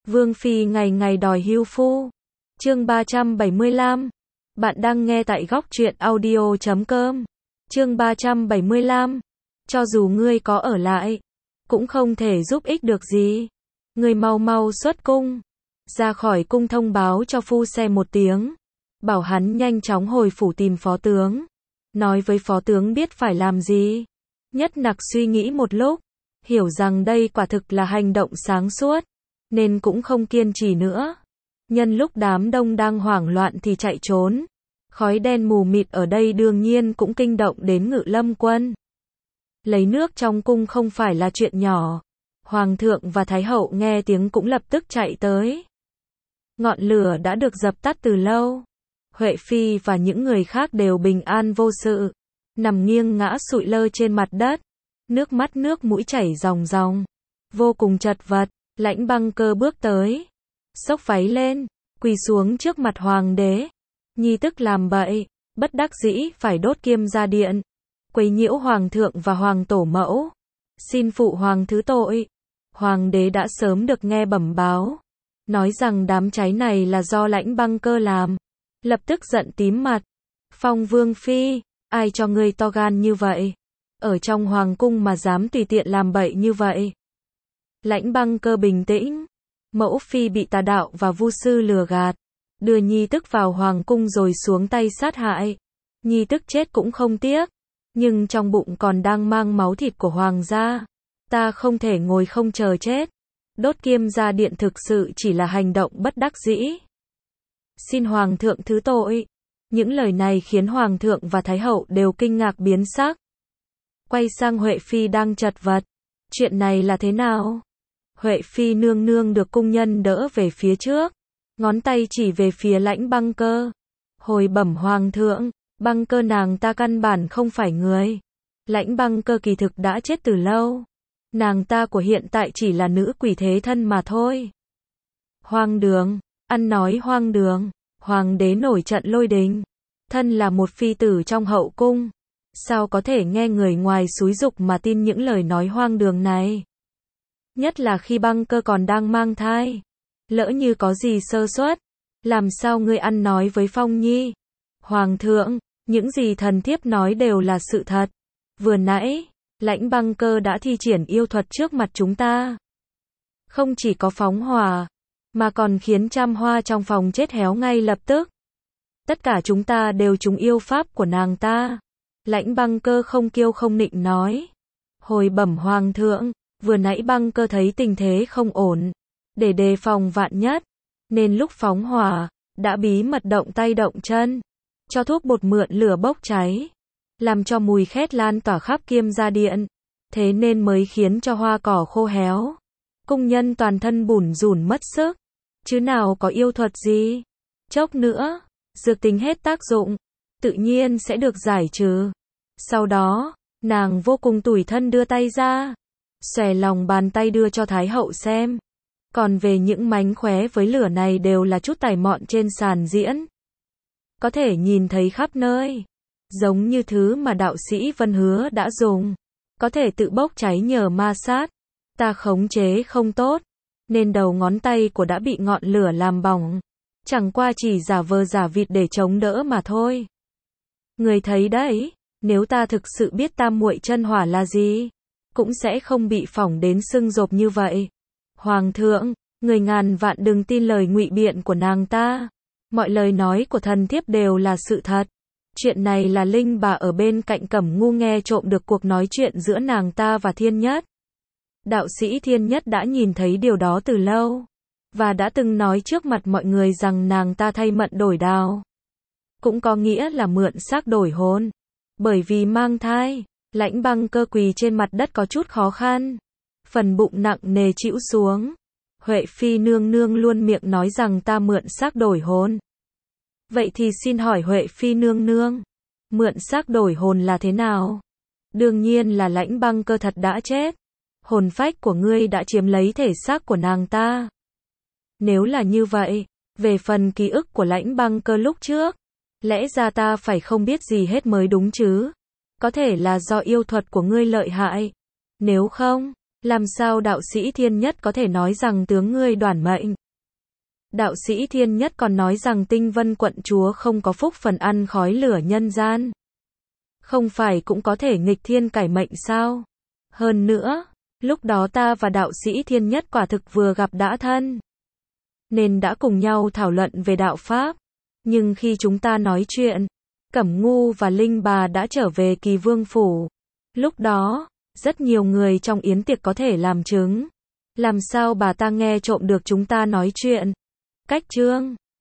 Vương Phi ngày ngày đòi hưu phu. Chương 375. Bạn đang nghe tại góc truyện audio.com. Chương 375. Cho dù ngươi có ở lại, cũng không thể giúp ích được gì. Ngươi mau mau xuất cung. Ra khỏi cung thông báo cho phu xe một tiếng. Bảo hắn nhanh chóng hồi phủ tìm phó tướng. Nói với phó tướng biết phải làm gì. Nhất Nặc suy nghĩ một lúc. Hiểu rằng đây quả thực là hành động sáng suốt. Nên cũng không kiên trì nữa. Nhân lúc đám đông đang hoảng loạn thì chạy trốn. Khói đen mù mịt ở đây đương nhiên cũng kinh động đến Ngự Lâm quân. Lấy nước trong cung không phải là chuyện nhỏ. Hoàng thượng và Thái hậu nghe tiếng cũng lập tức chạy tới. Ngọn lửa đã được dập tắt từ lâu. Huệ Phi và những người khác đều bình an vô sự. Nằm nghiêng ngã sụi lơ trên mặt đất. Nước mắt nước mũi chảy ròng ròng. Vô cùng chật vật. Lãnh Băng Cơ bước tới. Xốc váy lên. Quỳ xuống trước mặt hoàng đế. Nhi tức làm bậy. Bất đắc dĩ phải đốt Kiêm Gia Điện. Quấy nhiễu hoàng thượng và hoàng tổ mẫu. Xin phụ hoàng thứ tội. Hoàng đế đã sớm được nghe bẩm báo. Nói rằng đám cháy này là do Lãnh Băng Cơ làm. Lập tức giận tím mặt. Phong Vương Phi, ai cho ngươi to gan như vậy? Ở trong hoàng cung mà dám tùy tiện làm bậy như vậy. Lãnh Băng Cơ bình tĩnh. Mẫu Phi bị tà đạo và vu sư lừa gạt. Đưa nhi tức vào hoàng cung rồi xuống tay sát hại. Nhi tức chết cũng không tiếc. Nhưng trong bụng còn đang mang máu thịt của hoàng gia. Ta không thể ngồi không chờ chết. Đốt Kiêm Gia Điện thực sự chỉ là hành động bất đắc dĩ. Xin hoàng thượng thứ tội. Những lời này khiến hoàng thượng và thái hậu đều kinh ngạc biến sắc. Quay sang Huệ Phi đang chật vật. Chuyện này là thế nào? Huệ Phi nương nương được cung nhân đỡ về phía trước. Ngón tay chỉ về phía Lãnh Băng Cơ. Hồi bẩm hoàng thượng, Băng Cơ nàng ta căn bản không phải người. Lãnh Băng Cơ kỳ thực đã chết từ lâu. Nàng ta của hiện tại chỉ là nữ quỷ thế thân mà thôi. Hoang đường, ăn nói hoang đường. Hoàng đế nổi trận lôi đình. Thân là một phi tử trong hậu cung. Sao có thể nghe người ngoài xúi giục mà tin những lời nói hoang đường này? Nhất là khi Băng Cơ còn đang mang thai. Lỡ như có gì sơ suất, làm sao ngươi ăn nói với Phong Nhi? Hoàng thượng, những gì thần thiếp nói đều là sự thật. Vừa nãy, Lãnh Băng Cơ đã thi triển yêu thuật trước mặt chúng ta. Không chỉ có phóng hỏa, mà còn khiến trăm hoa trong phòng chết héo ngay lập tức. Tất cả chúng ta đều trúng yêu pháp của nàng ta. Lãnh Băng Cơ không kiêu không nịnh nói. Hồi bẩm hoàng thượng, vừa nãy Băng Cơ thấy tình thế không ổn. Để đề phòng vạn nhất, nên lúc phóng hỏa, đã bí mật động tay động chân. Cho thuốc bột mượn lửa bốc cháy. Làm cho mùi khét lan tỏa khắp Kiêm Gia Điện. Thế nên mới khiến cho hoa cỏ khô héo. Cung nhân toàn thân bủn rủn mất sức. Chứ nào có yêu thuật gì. Chốc nữa, dược tính hết tác dụng. Tự nhiên sẽ được giải trừ. Sau đó, nàng vô cùng tủi thân đưa tay ra. Xòe lòng bàn tay đưa cho Thái hậu xem. Còn về những mánh khóe với lửa này đều là chút tài mọn trên sàn diễn. Có thể nhìn thấy khắp nơi. Giống như thứ mà đạo sĩ Vân Hứa đã dùng. Có thể tự bốc cháy nhờ ma sát. Ta khống chế không tốt. Nên đầu ngón tay của đã bị ngọn lửa làm bỏng. Chẳng qua chỉ giả vờ giả vịt để chống đỡ mà thôi. Người thấy đấy. Nếu ta thực sự biết tam muội chân hỏa là gì, cũng sẽ không bị phỏng đến sưng rộp như vậy. Hoàng thượng, người ngàn vạn đừng tin lời ngụy biện của nàng ta. Mọi lời nói của thần thiếp đều là sự thật. Chuyện này là Linh bà ở bên cạnh Cẩm Ngu nghe trộm được cuộc nói chuyện giữa nàng ta và Thiên Nhất. Đạo sĩ Thiên Nhất đã nhìn thấy điều đó từ lâu. Và đã từng nói trước mặt mọi người rằng nàng ta thay mận đổi đao. Cũng có nghĩa là mượn xác đổi hồn. Bởi vì mang thai, Lãnh Băng Cơ quỳ trên mặt đất có chút khó khăn. Phần bụng nặng nề chĩu xuống. Huệ Phi nương nương luôn miệng nói rằng ta mượn xác đổi hồn. Vậy thì xin hỏi Huệ Phi nương nương, mượn xác đổi hồn là thế nào? Đương nhiên là Lãnh Băng Cơ thật đã chết. Hồn phách của ngươi đã chiếm lấy thể xác của nàng ta. Nếu là như vậy, về phần ký ức của Lãnh Băng Cơ lúc trước, lẽ ra ta phải không biết gì hết mới đúng chứ. Có thể là do yêu thuật của ngươi lợi hại. Nếu không, làm sao đạo sĩ Thiên Nhất có thể nói rằng tướng ngươi đoản mệnh? Đạo sĩ Thiên Nhất còn nói rằng Tinh Vân quận chúa không có phúc phần ăn khói lửa nhân gian. Không phải cũng có thể nghịch thiên cải mệnh sao? Hơn nữa, lúc đó ta và đạo sĩ Thiên Nhất quả thực vừa gặp đã thân, nên đã cùng nhau thảo luận về đạo Pháp. Nhưng khi chúng ta nói chuyện, Cẩm Ngu và Linh Bà đã trở về Kỳ Vương Phủ. Lúc đó, rất nhiều người trong yến tiệc có thể làm chứng. Làm sao bà ta nghe trộm được chúng ta nói chuyện? Cách chương